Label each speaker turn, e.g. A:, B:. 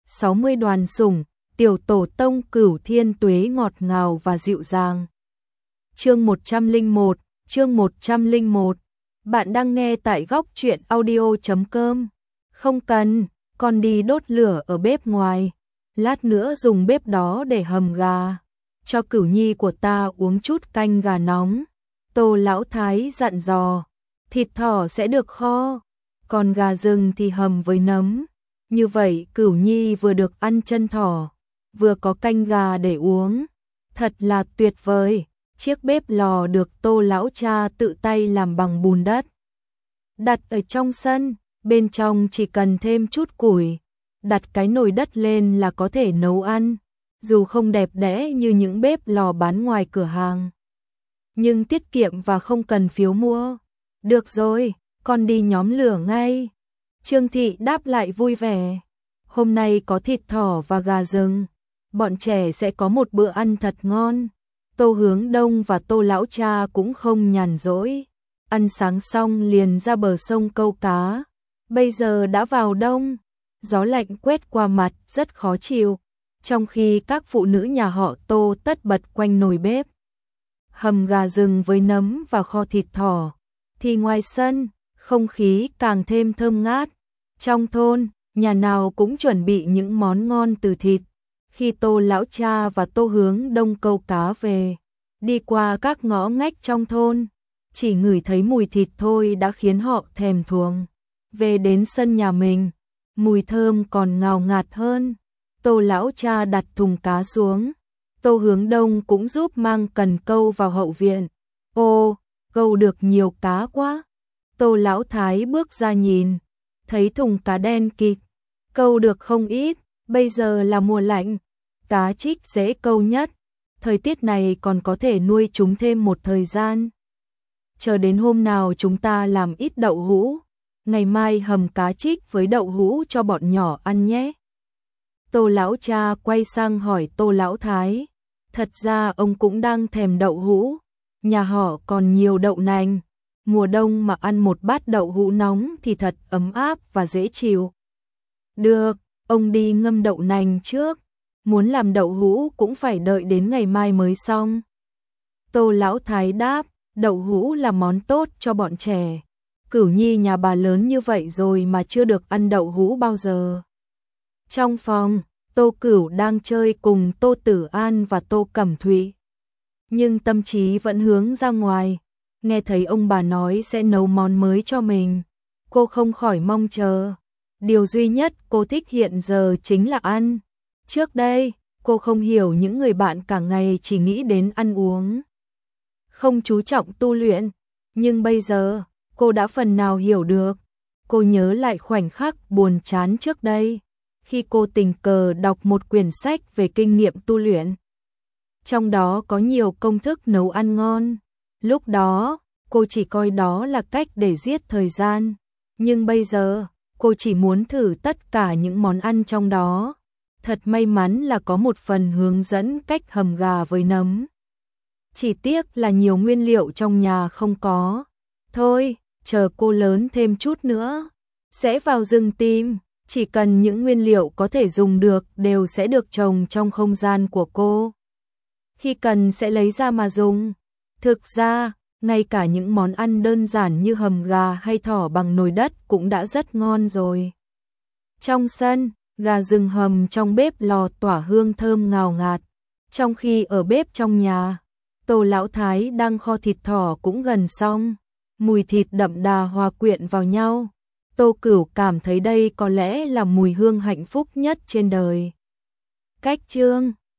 A: 60 đoàn sủng, tiểu tổ tông Cửu Thiên Tuế ngọt ngào và dịu dàng. Chương 101, chương 101. Bạn đang nghe tại góc truyện audio.com. Không cần, con đi đốt lửa ở bếp ngoài. Lát nữa dùng bếp đó để hầm gà. Cho Cửu Nhi của ta uống chút canh gà nóng. Tô Lão Thái dặn dò. Thịt thỏ sẽ được kho, còn gà rừng thì hầm với nấm. Như vậy Cửu Nhi vừa được ăn chân thỏ, vừa có canh gà để uống. Thật là tuyệt vời. Chiếc bếp lò được Tô lão cha tự tay làm bằng bùn đất, đặt ở trong sân, bên trong chỉ cần thêm chút củi, đặt cái nồi đất lên là có thể nấu ăn. Dù không đẹp đẽ như những bếp lò bán ngoài cửa hàng, nhưng tiết kiệm và không cần phiếu mua. Được rồi, con đi nhóm lửa ngay. Trương Thị đáp lại vui vẻ. Hôm nay có thịt thỏ và gà rừng, bọn trẻ sẽ có một bữa ăn thật ngon. Tô Hướng Đông và Tô lão cha cũng không nhàn rỗi. Ăn sáng xong liền ra bờ sông câu cá. Bây giờ đã vào đông, gió lạnh quét qua mặt rất khó chịu. Trong khi các phụ nữ nhà họ Tô tất bật quanh nồi bếp hầm gà rừng với nấm và kho thịt thỏ, thì ngoài sân, không khí càng thêm thơm ngát. Trong thôn, nhà nào cũng chuẩn bị những món ngon từ thịt. Khi Tô lão cha và Tô Hướng Đông câu cá về, đi qua các ngõ ngách trong thôn, chỉ ngửi thấy mùi thịt thôi đã khiến họ thèm thuồng. Về đến sân nhà mình, mùi thơm còn ngào ngạt hơn. Tô lão cha đặt thùng cá xuống, Tô Hướng Đông cũng giúp mang cần câu vào hậu viện. Ô, câu được nhiều cá quá. Tô lão thái bước ra nhìn, thấy thùng cá đen kịt, câu được không ít. Bây giờ là mùa lạnh, cá trích dễ câu nhất, thời tiết này còn có thể nuôi chúng thêm một thời gian. Chờ đến hôm nào chúng ta làm ít đậu hũ, ngày mai hầm cá trích với đậu hũ cho bọn nhỏ ăn nhé. Tô lão cha quay sang hỏi Tô lão thái. Thật ra ông cũng đang thèm đậu hũ, nhà họ còn nhiều đậu nành. Mùa đông mà ăn một bát đậu hũ nóng thì thật ấm áp và dễ chịu. Được, ông đi ngâm đậu nành trước. Muốn làm đậu hũ cũng phải đợi đến ngày mai mới xong. Tô lão thái đáp, đậu hũ là món tốt cho bọn trẻ. Cửu Nhi nhà bà lớn như vậy rồi mà chưa được ăn đậu hũ bao giờ. Trong phòng, Tô Cửu đang chơi cùng Tô Tử An và Tô Cẩm Thụy, nhưng tâm trí vẫn hướng ra ngoài. Nghe thấy ông bà nói sẽ nấu món mới cho mình, cô không khỏi mong chờ. Điều duy nhất cô thích hiện giờ chính là ăn. Trước đây, cô không hiểu những người bạn cả ngày chỉ nghĩ đến ăn uống, không chú trọng tu luyện, nhưng bây giờ, cô đã phần nào hiểu được. Cô nhớ lại khoảnh khắc buồn chán trước đây, khi cô tình cờ đọc một quyển sách về kinh nghiệm tu luyện. Trong đó có nhiều công thức nấu ăn ngon. Lúc đó, cô chỉ coi đó là cách để giết thời gian, nhưng bây giờ, cô chỉ muốn thử tất cả những món ăn trong đó. Thật may mắn là có một phần hướng dẫn cách hầm gà với nấm. Chỉ tiếc là nhiều nguyên liệu trong nhà không có. Thôi, chờ cô lớn thêm chút nữa, sẽ vào rừng tìm. Chỉ cần những nguyên liệu có thể dùng được đều sẽ được trồng trong không gian của cô. Khi cần sẽ lấy ra mà dùng. Thực ra, ngay cả những món ăn đơn giản như hầm gà hay thỏ bằng nồi đất cũng đã rất ngon rồi. Trong sân, gà rừng hầm trong bếp lò tỏa hương thơm ngào ngạt. Trong khi ở bếp trong nhà, Tô lão thái đang kho thịt thỏ cũng gần xong. Mùi thịt đậm đà hòa quyện vào nhau. Tô Cửu cảm thấy đây có lẽ là mùi hương hạnh phúc nhất trên đời. Cách chương